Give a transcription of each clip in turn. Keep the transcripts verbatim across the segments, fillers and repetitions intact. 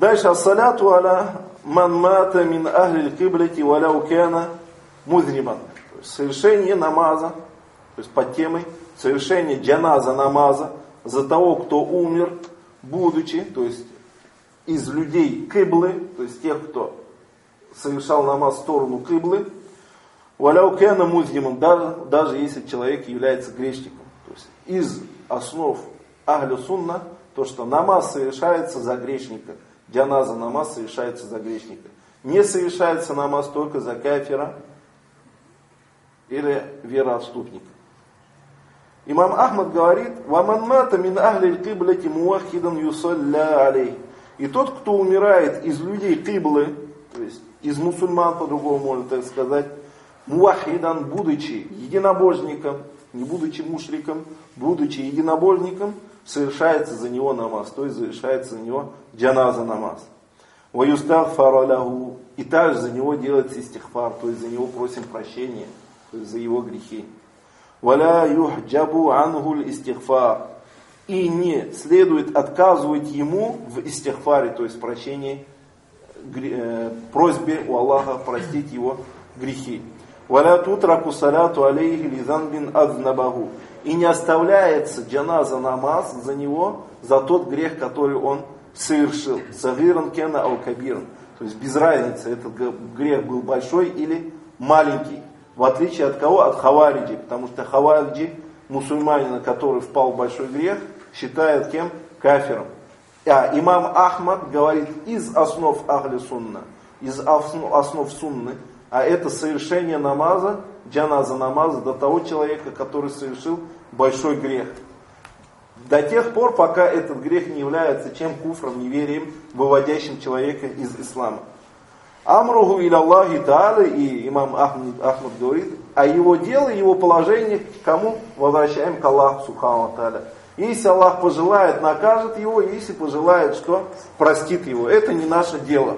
Дальше. Ассаляту аля ман мата мин ахли киблати валяу кяна музриман. Совершение намаза, то есть под темой, совершение джаназа намаза за того, кто умер, будучи, то есть из людей киблы, то есть тех, кто совершал намаз в сторону киблы, валяу кяна музриман, даже, даже если человек является грешником. То есть из основ ахлю сунна, то, что намаз совершается за грешника. Джаназа намаз совершается за грешника. Не совершается намаз только за кафира или вероотступника. Имам Ахмад говорит: «Ваман мата мин ахли киблати муахидан юсалля алей». И тот, кто умирает из людей киблы, то есть из мусульман, по-другому можно так сказать, муахидан, будучи единобожником, не будучи мушриком, будучи единобожником, совершается за него намаз, то есть совершается за него джаназа намаз. Ваюстагфару лаху, и также за него делается истихфар, то есть за него просим прощения, то есть за его грехи. Валя юхджабу ангуль истихфар, и не следует отказывать ему в истихфаре, то есть в прощении, просьбе у Аллаха простить его грехи. Валя тутраку саляту алейхи лизанбин азнабаху, и не оставляется джаназа намаз за него, за тот грех, который он совершил. Сагиран кена ал-кабиран. То есть без разницы, этот грех был большой или маленький. В отличие от кого? От хавариджи. Потому что хавариджи, мусульманина, который впал в большой грех, считают кем? Кафиром. А имам Ахмад говорит из основ ахли сунна, из основ сунны, а это совершение намаза, джаназа намаза до того человека, который совершил большой грех. До тех пор, пока этот грех не является чем куфром, неверием, выводящим человека из ислама. Амруху иля Аллахи та'аля, и имам Ахмад, Ахмад говорит, а его дело, его положение к кому? Возвращаем к Аллаху субхану ва та'аля. Если Аллах пожелает, накажет его, если пожелает, что простит его. Это не наше дело.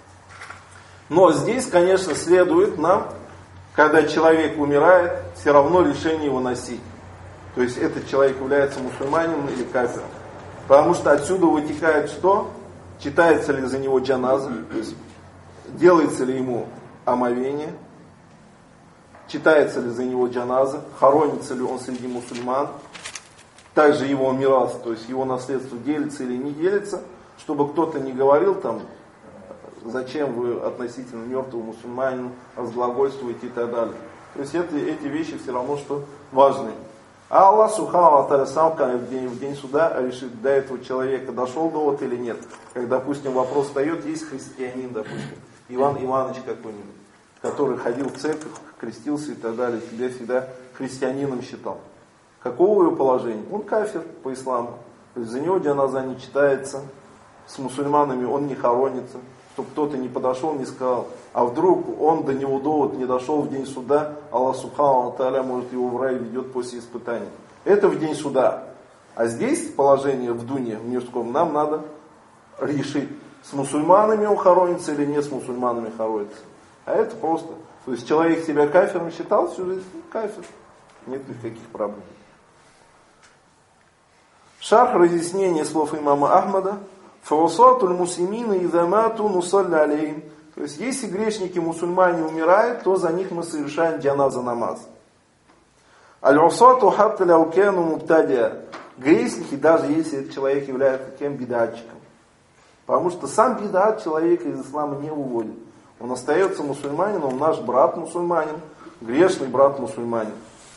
Но здесь, конечно, следует нам, когда человек умирает, все равно решение его носить. То есть этот человек является мусульманином или кафиром. Потому что отсюда вытекает что? Читается ли за него джаназа, то есть делается ли ему омовение, читается ли за него джаназа, хоронится ли он среди мусульман, также его мирас, то есть его наследство делится или не делится, чтобы кто-то не говорил там, зачем вы относительно мертвого мусульманина разглагольствуете и так далее. То есть это, эти вещи все равно, что важны. А Аллах субхану ва та'аля сам в день, в день суда решит, до этого человека дошел довод или нет. Как, допустим, вопрос встает, есть христианин, допустим, Иван Иванович какой-нибудь, который ходил в церковь, крестился и так далее, себя всегда христианином считал. Какого его положения? Он кафир по исламу. То есть за него джаназа не читается, с мусульманами он не хоронится. Чтобы кто-то не подошел, не сказал, а вдруг он до него довод не дошел в день суда, Аллах субхану ва та'аля может его в рай ведет после испытаний. Это в день суда. А здесь положение в дуне, в мирском, нам надо решить, с мусульманами он хоронится или не с мусульманами хоронится. А это просто. То есть человек себя кафиром считал всю жизнь, кафир. Нет никаких проблем. Шарх разъяснение слов имама Ахмада. Фаусатуль муслимина идамату нусалля алейхим. То есть, если грешники мусульмане умирают, то за них мы совершаем джаназа намаз. Аль-усату хатта ляукену мубтадия. Грешники, даже если этот человек является кем бидатчиком. Потому что сам бидат человека из ислама не уводит. Он остается мусульманином, он наш брат мусульманин, грешный брат мусульманин.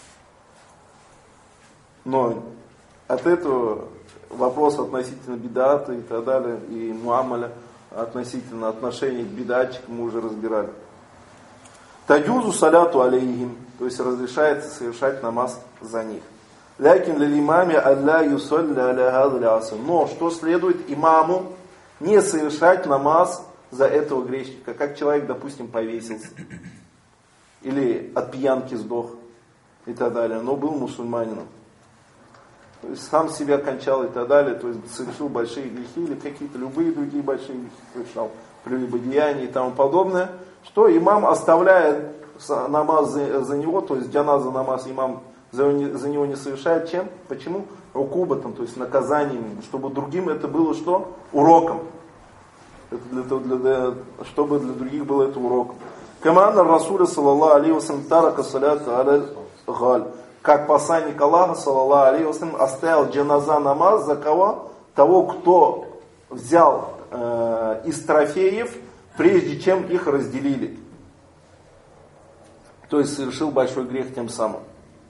Но от этого вопрос относительно бидата и так далее, и муамаля, относительно отношений к бидатчикам мы уже разбирали. Таджузу саляту алейхим, то есть разрешается совершать намаз за них. Лякин лил имаме алла юсалля аля хазаль аср. Но что следует имаму не совершать намаз за этого грешника, как человек, допустим, повесился, или от пьянки сдох и так далее, но был мусульманином. То есть сам себя кончал и так далее, то есть совершил большие грехи или какие-то любые другие большие грехи совершал, прелюбодеяния и тому подобное, что имам оставляет намаз за, за него, то есть джаназа намаз имам за, за него не совершает. Чем? Почему? Укубатом, то есть наказанием, чтобы другим это было что? Уроком. Это для того, для, для, чтобы для других было это уроком. Камана Расуля саллаллаху алейхи вассалям тарака саляту аля галь. Как посланник Аллаха саллаллаху алейхи вассалям оставил джаназа намаз за кого? Того, кто взял э, из трофеев, прежде чем их разделили. То есть совершил большой грех тем самым.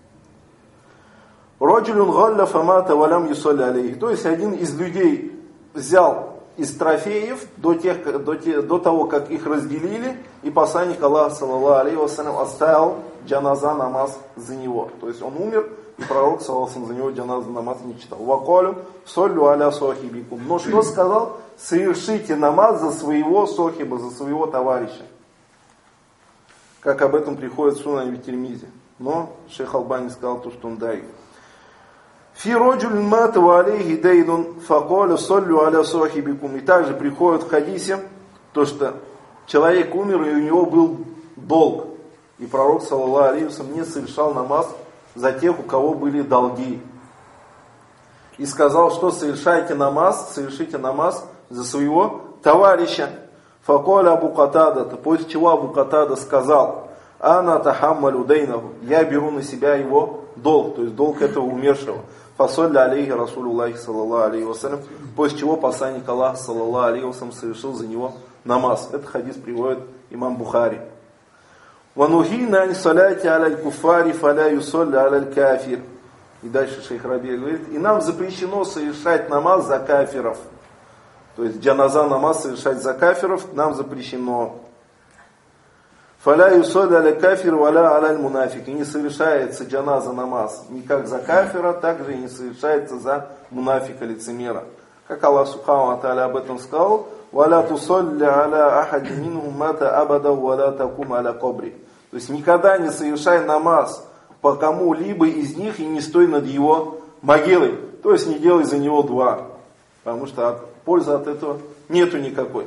Раджулюн галля фамата валям юсалли алейхи. То есть один из людей взял из трофеев до, тех, до, те, до того, как их разделили, и посланник Аллаха саллаллаху алейхи вассалям оставил джаназа намаз за него. То есть он умер, и пророк саллаллаху алейхи вассалям за него джаназа намаз не читал. Вакалю соллю аля сохибикум. Но что сказал? Совершите намаз за своего сохиба, за своего товарища. Как об этом приходит в Сунане Тирмизи. Но шейх Албани сказал то, что он даиф. Фи роджулин мата ва алейхи дейнун факаля соллю аля сохибикум. И также приходит в хадисе, то, что человек умер, и у него был долг. И пророк, саллаллаху алейхи вассалям, не совершал намаз за тех, у кого были долги. И сказал, что совершайте намаз, совершите намаз за своего товарища. Факаля Абу Катада, после чего Абу Катада сказал: Ана тахаммалю дейнаху, я беру на себя его долг, то есть долг этого умершего. Фасолля алейхи Расулуллахи саллаллаху алейхи вассалям, после чего посланник Аллаха саллаллаху алейхи вассалям совершил за него намаз. Этот хадис приводит имам Бухари. Ванухина ани саляти аля куфари фаля юсолля аля кафир. И дальше шейх Раби говорит: и нам запрещено совершать намаз за кафиров. То есть джаназа намаз совершать за кафиров нам запрещено. Фаля юсолля аля кафир валя аля мунафик. И не совершается джаназа намаз ни как за кафира, так же и не совершается за мунафика, лицемера. Как Аллах субхану ва тааля об этом сказал: валя тусолля аля ахади минхум мата абада валя такум аля кабри. То есть никогда не совершай намаз по кому-либо из них и не стой над его могилой. То есть не делай за него дуа. Потому что пользы от этого нету никакой.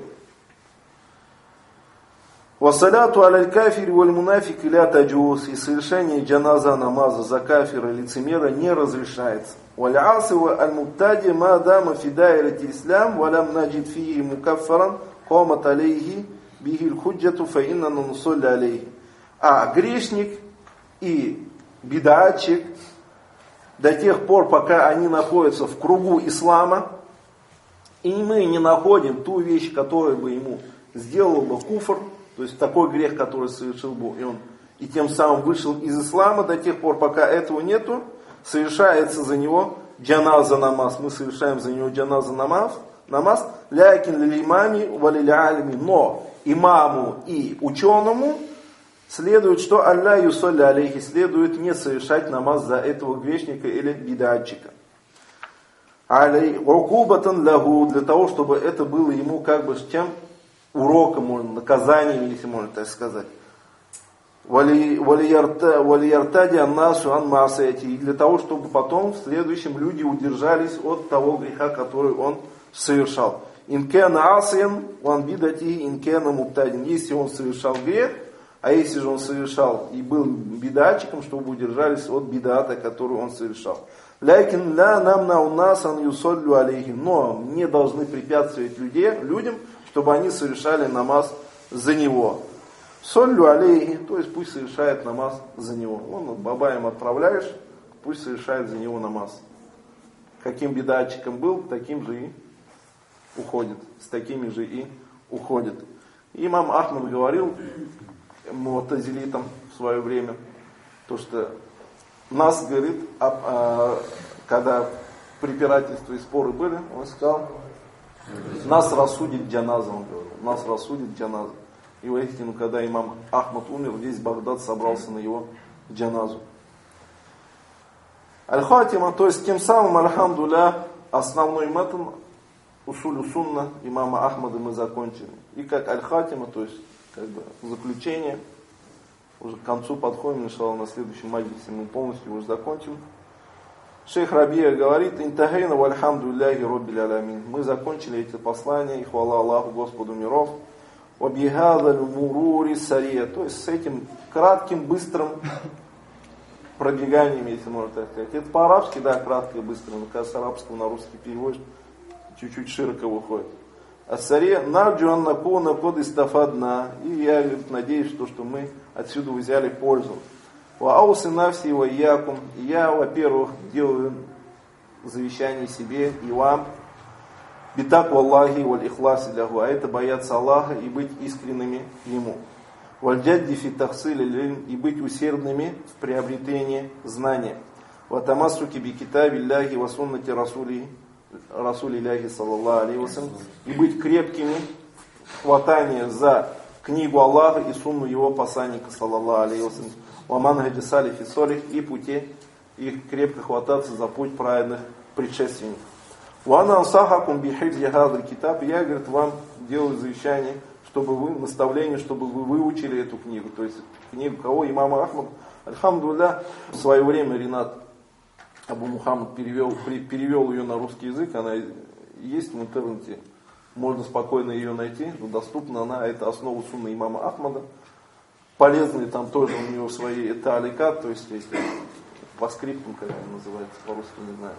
Вассаляту аля кафири валь мунафик ля таджуз. И совершение джаназа намаза за кафира и лицемера не разрешается. Валь аси валь муттади ма дама фи дайрати ислам валям наджид фии мукаффаран камат алейхи бихиль худжату фа инна нусолли алейхи. А грешник и бидатчик до тех пор, пока они находятся в кругу ислама, и мы не находим ту вещь, которая бы ему сделала бы куфр, то есть такой грех, который совершил бы и он, и тем самым вышел из ислама, до тех пор, пока этого нету, совершается за него джаназа намаз. Мы совершаем за него джаназа намаз, намаз лякин лил имами валил алими. Но имаму и ученому следует, что алля юсолли алейхи, следует не совершать намаз за этого грешника или бидатчика. Алей рукубатан лягу, для того, чтобы это было ему как бы чем уроком, можно, наказанием, если можно так сказать. Валияртади аннасу ан маасаяти, и для того, чтобы потом в следующем люди удержались от того греха, который он совершал. Инкена асиян ван бидати инкена муптадин. Если он совершал грех, а если же он совершал и был бидатчиком, чтобы удержались от бидата, который он совершал. Лякин ля намна унасан юсоллю алейхи. Но не должны препятствовать людей, людям, чтобы они совершали намаз за него. Соллю алейхи, то есть пусть совершает намаз за него. Он бабаем отправляешь, пусть совершает за него намаз. Каким бидатчиком был, таким же и уходит. С такими же и уходит. Имам Ахмад говорил му'тазилитам в свое время, то что нас, говорит, об, а, когда препирательства и споры были, он сказал, нас рассудит джаназа, он говорил, нас рассудит джаназа. И воистину, когда имам Ахмад умер, весь Багдад собрался на его джаназу. Аль-Хатима, то есть тем самым, альхамдулля, основной матн усулю сунна имама Ахмада мы закончили. И как Аль-Хатима, то есть как бы заключение, уже к концу подходим, иншаллах, на следующем маджлисе мы полностью уже закончим. Шейх Рабия говорит: «Интахейна вальхамдулляхи роббиль алямин». Мы закончили эти послания, и хвала Аллаху, Господу миров. «Вабихадаль мурури сария». То есть с этим кратким, быстрым пробеганием, если можно так сказать. Это по-арабски, да, кратко и быстро, но когда с арабского на русский переводишь, чуть-чуть широко выходит. Ас-Саре нарджу аннакуна код истафадна. И я надеюсь, что, что мы отсюда взяли пользу. Ва аусы навси ва якум. Я, во-первых, делаю завещание себе и вам. Битак валлахи валь ихласи лягу. А это бояться Аллаха и быть искренними Ему. Вальджадди фи тахсили лиль. И быть усердными в приобретении знания. Ва тамассуки би китаби ляхи ва суннати расули Расули ляхи саллаллаху алейхи вассалям. И быть крепкими в хватании за книгу Аллаха и сунну его посланника саллаллаху алейхи вассалям. Ва манхаджи салифи солих. И пути их крепко хвататься за путь праведных предшественников. Вана ансахакум бихибзи хазаль китаб. Я, говорит, вам делаю завещание, чтобы вы, наставление, чтобы вы выучили эту книгу. То есть книгу кого? Имама Ахмад. Альхамдулилля, в свое время Ринат Абу Мухаммад перевел, перевел ее на русский язык. Она есть в интернете. Можно спокойно ее найти. Доступна она. Это основа сунны имама Ахмада. Полезные там тоже у него свои тааликат. То есть, если по скриптам, как это называется, по-русски не знаю.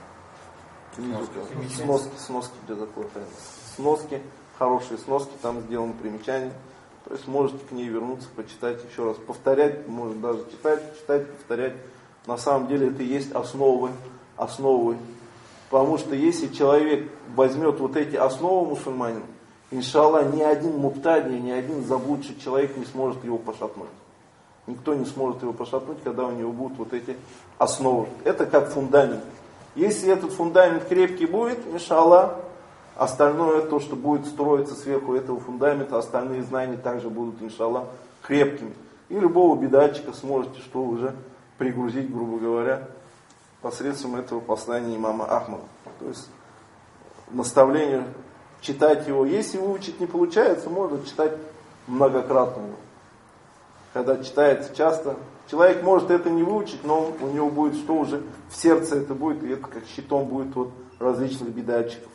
Сноски, сноски, сноски для заклада. Сноски, хорошие сноски, там сделаны примечания. То есть можете к ней вернуться, почитать еще раз, повторять, может даже читать, читать, повторять. На самом деле это и есть основы, основы. Потому что если человек возьмет вот эти основы мусульманина, иншаллах, ни один мубтади, ни один заблудший человек не сможет его пошатнуть. Никто не сможет его пошатнуть, когда у него будут вот эти основы. Это как фундамент. Если этот фундамент крепкий будет, иншаллах, остальное, то, что будет строиться сверху этого фундамента, остальные знания также будут, иншаллах, крепкими. И любого бедатчика сможете что уже пригрузить, грубо говоря, посредством этого послания имама Ахмада. То есть наставление читать его. Если выучить не получается, можно читать многократно его. Когда читается часто, человек может это не выучить, но у него будет что уже в сердце это будет, и это как щитом будет от различных бедатчиков.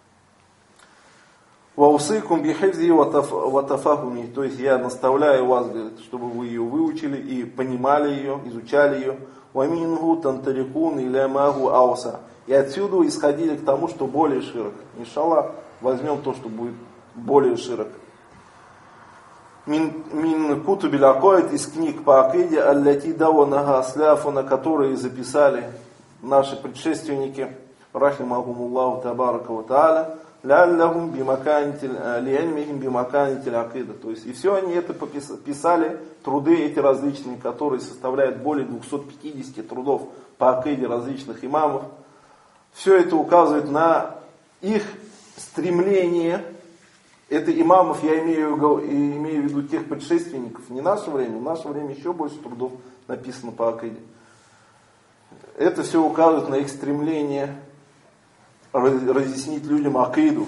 Ваусыкум бихивзи ватафахуми. То есть я наставляю вас, говорит, чтобы вы ее выучили и понимали ее, изучали ее. Вамингу тантарикун иля магу ауса. И отсюда исходили к тому, что более широко. Иншаллах, возьмем то, что будет более широко. Мин, мин кутубиль акоид, из книг по акиде, алляти даванага асляфу, на которые записали наши предшественники, рахимахумуллаху табарака ва тааля, ляллахум бимаканитиль, лиэльмихим бимаканитиль акида. То есть, и все они это писали, труды эти различные, которые составляют более двухсот пятидесяти трудов по акиде различных имамов. Все это указывает на их стремление. Это имамов, я имею, имею в виду тех предшественников, не наше время, в наше время еще больше трудов написано по акиде. Это все указывает на их стремление разъяснить людям акиду.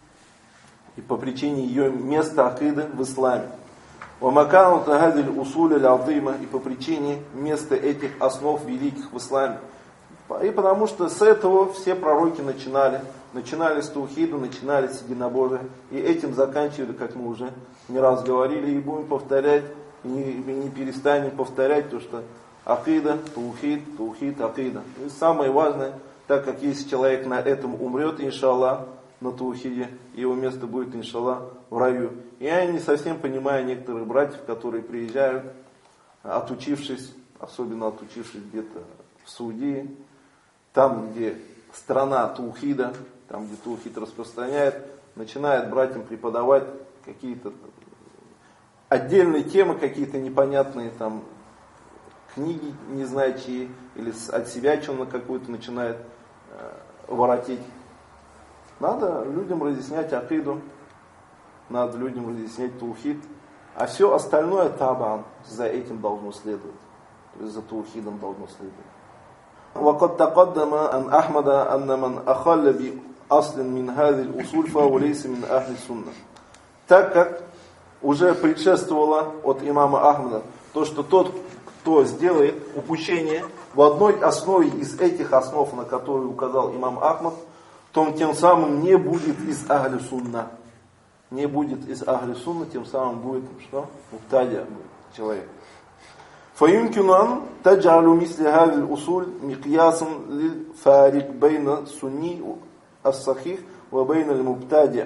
И по причине ее места акиды в исламе. Вамакану тагадиль усуля л'азима, и по причине места этих основ великих в исламе. И потому что с этого все пророки начинали. Начинали с таухида, начинали с единобожия. И этим заканчивали, как мы уже не раз говорили, и будем повторять, и не, и не перестанем повторять, то что акида, таухид, таухид, акида. И самое важное, так как если человек на этом умрет, иншаллах, на таухиде, его место будет, иншаллах, в раю. И я не совсем понимаю некоторых братьев, которые приезжают, отучившись, особенно отучившись где-то в Саудии, там, где страна таухида, там, где таухид распространяет, начинает братьям преподавать какие-то отдельные темы, какие-то непонятные там книги, не знаю чьи, или от себя что-то какую-то начинает э, воротить. Надо людям разъяснять акиду, надо людям разъяснять таухид, а все остальное табан, за этим должно следовать, то есть за таухидом должно следовать. وقد تقدم أن أحمد أن من أخل بأصل من هذه الأصول فهو ليس من أهل السنة. Так как уже предшествовало от имама Ахмада то, что тот, кто сделает упущение в одной основе из этих основ, на которые указал имам Ахмад, то он тем самым не будет из Ахли Сунна. Не будет из Ахли Сунна, тем самым будет что? Муптадия человек. فيمكن أن تجعل مثل هذه الأصول مقياسا للفارق بين السني الصحيح وبين المبتدع.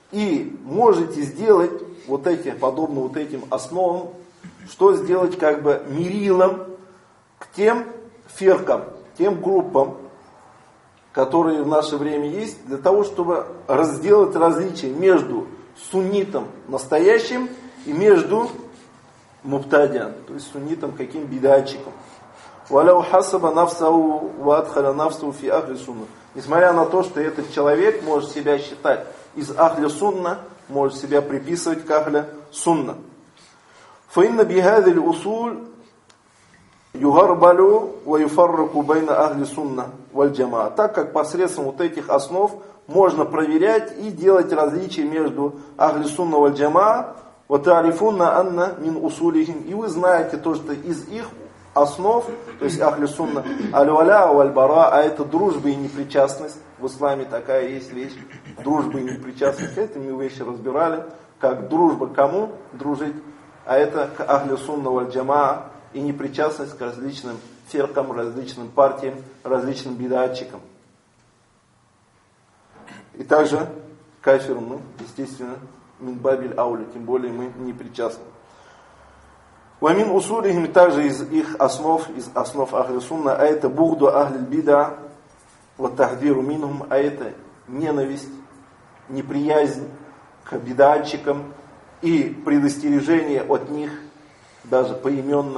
и можете сделать вот эти, подобно вот этим основам, что сделать как бы мерилом к тем фиркам, тем группам, которые в наше время есть, для того, чтобы разделать различия между суннитом настоящим и между мубтадиан, то есть суннитом каким бидатчиком. وَلَوْ حَسَبَ نَفْسَهُ وَأَدْخَلَ نَفْسَهُ فِي أَهْلِ سُنَّةِ. Несмотря на то, что этот человек может себя считать из ахли сунна, может себя приписывать к ахли сунна. فَإِنَّ بِهَذِهِ الْأُصُولِ يُغَرْبَلُ وَيُفَرَّقُ بَيْنَ أَهْلِ سُنَّةِ وَالْجَمَاعَةِ. Так как посредством вот этих основ можно проверять и делать различия между ахли сунна валь джамаа. وَتَعْرِفُونَ أَنَّ مِنْ أُصُولِهِمْ. И вы знаете то, что из их основ, то есть ахли сунна, аль-валя валь-бара, а это дружба и непричастность. В исламе такая есть вещь, дружба и непричастность. Это мы вещи разбирали, как дружба кому дружить, а это к ахли сунна валь-джамаа и непричастность к различным фиркам, различным партиям, различным бидатчикам. И также кафир, ну, естественно, минбабиль аули, тем более мы не причастны. Вамин усулихим, также из их основ, из основ ахли сунна, а это бугду ахли бида, вот тахдиру минхум, а это ненависть, неприязнь к бидатчикам и предостережение от них, даже поименно.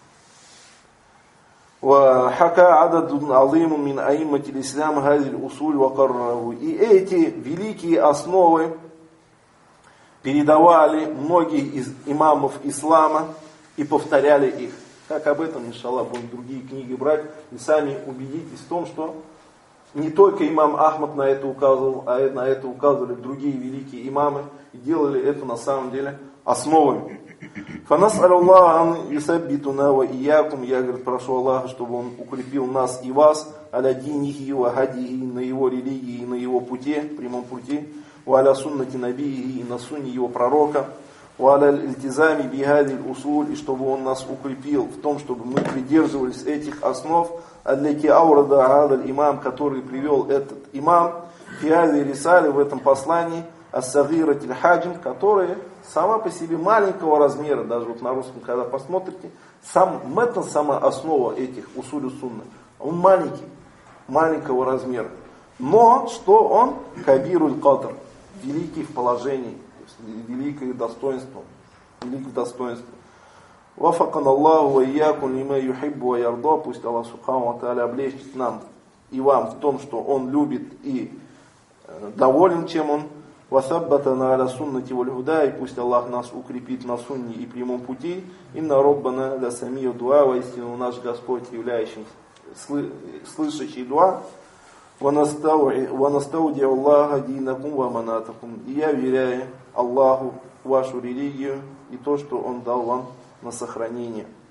Вахака ададун алиму мин аимматил ислам хазиль усуль вакарраву. И эти великие основы передавали многие из имамов ислама и повторяли их. Как об этом, иншаллах, будем другие книги брать, и сами убедитесь в том, что не только имам Ахмад на это указывал, а на это указывали другие великие имамы, и делали это на самом деле основами. Фанас аллах ан юсаббитуна ва иякум. Я, говорит, прошу Аллаха, чтобы он укрепил нас и вас аля динихи ва хадихи, на его религии и на его пути, прямом пути, ва аля суннати набихи, и на сунне его пророка, ва аля ильтизами бихадиль усуль, и чтобы он нас укрепил в том, чтобы мы придерживались этих основ, алляки аурада адаль имам, который привел этот имам, фиази рисали, в этом послании, ас-сагиратиль хаджим, которые сама по себе маленького размера, даже вот на русском, когда посмотрите, сам метн, сама основа этих усулю сунны, он маленький, маленького размера. Но, что он? Кабируль кадр, великий в положении, то есть великое достоинство, великое достоинство. Вафакан Аллаху ва иякун лима юхиббу ва ярда. Пусть Аллах Субхану ва Тааля облегчит нам и вам в том, что Он любит и доволен, чем Он. Васаббатана аля суннати валь худа. И пусть Аллах нас укрепит на сунне и прямом пути. Инна роббана ля самию дуа. Воистину наш Господь, являющийся слышащий дуа. Ванастауди Аллаха динакум ва манатакум. И я веряю Аллаху вашу религию и то, что Он дал вам на сохранение.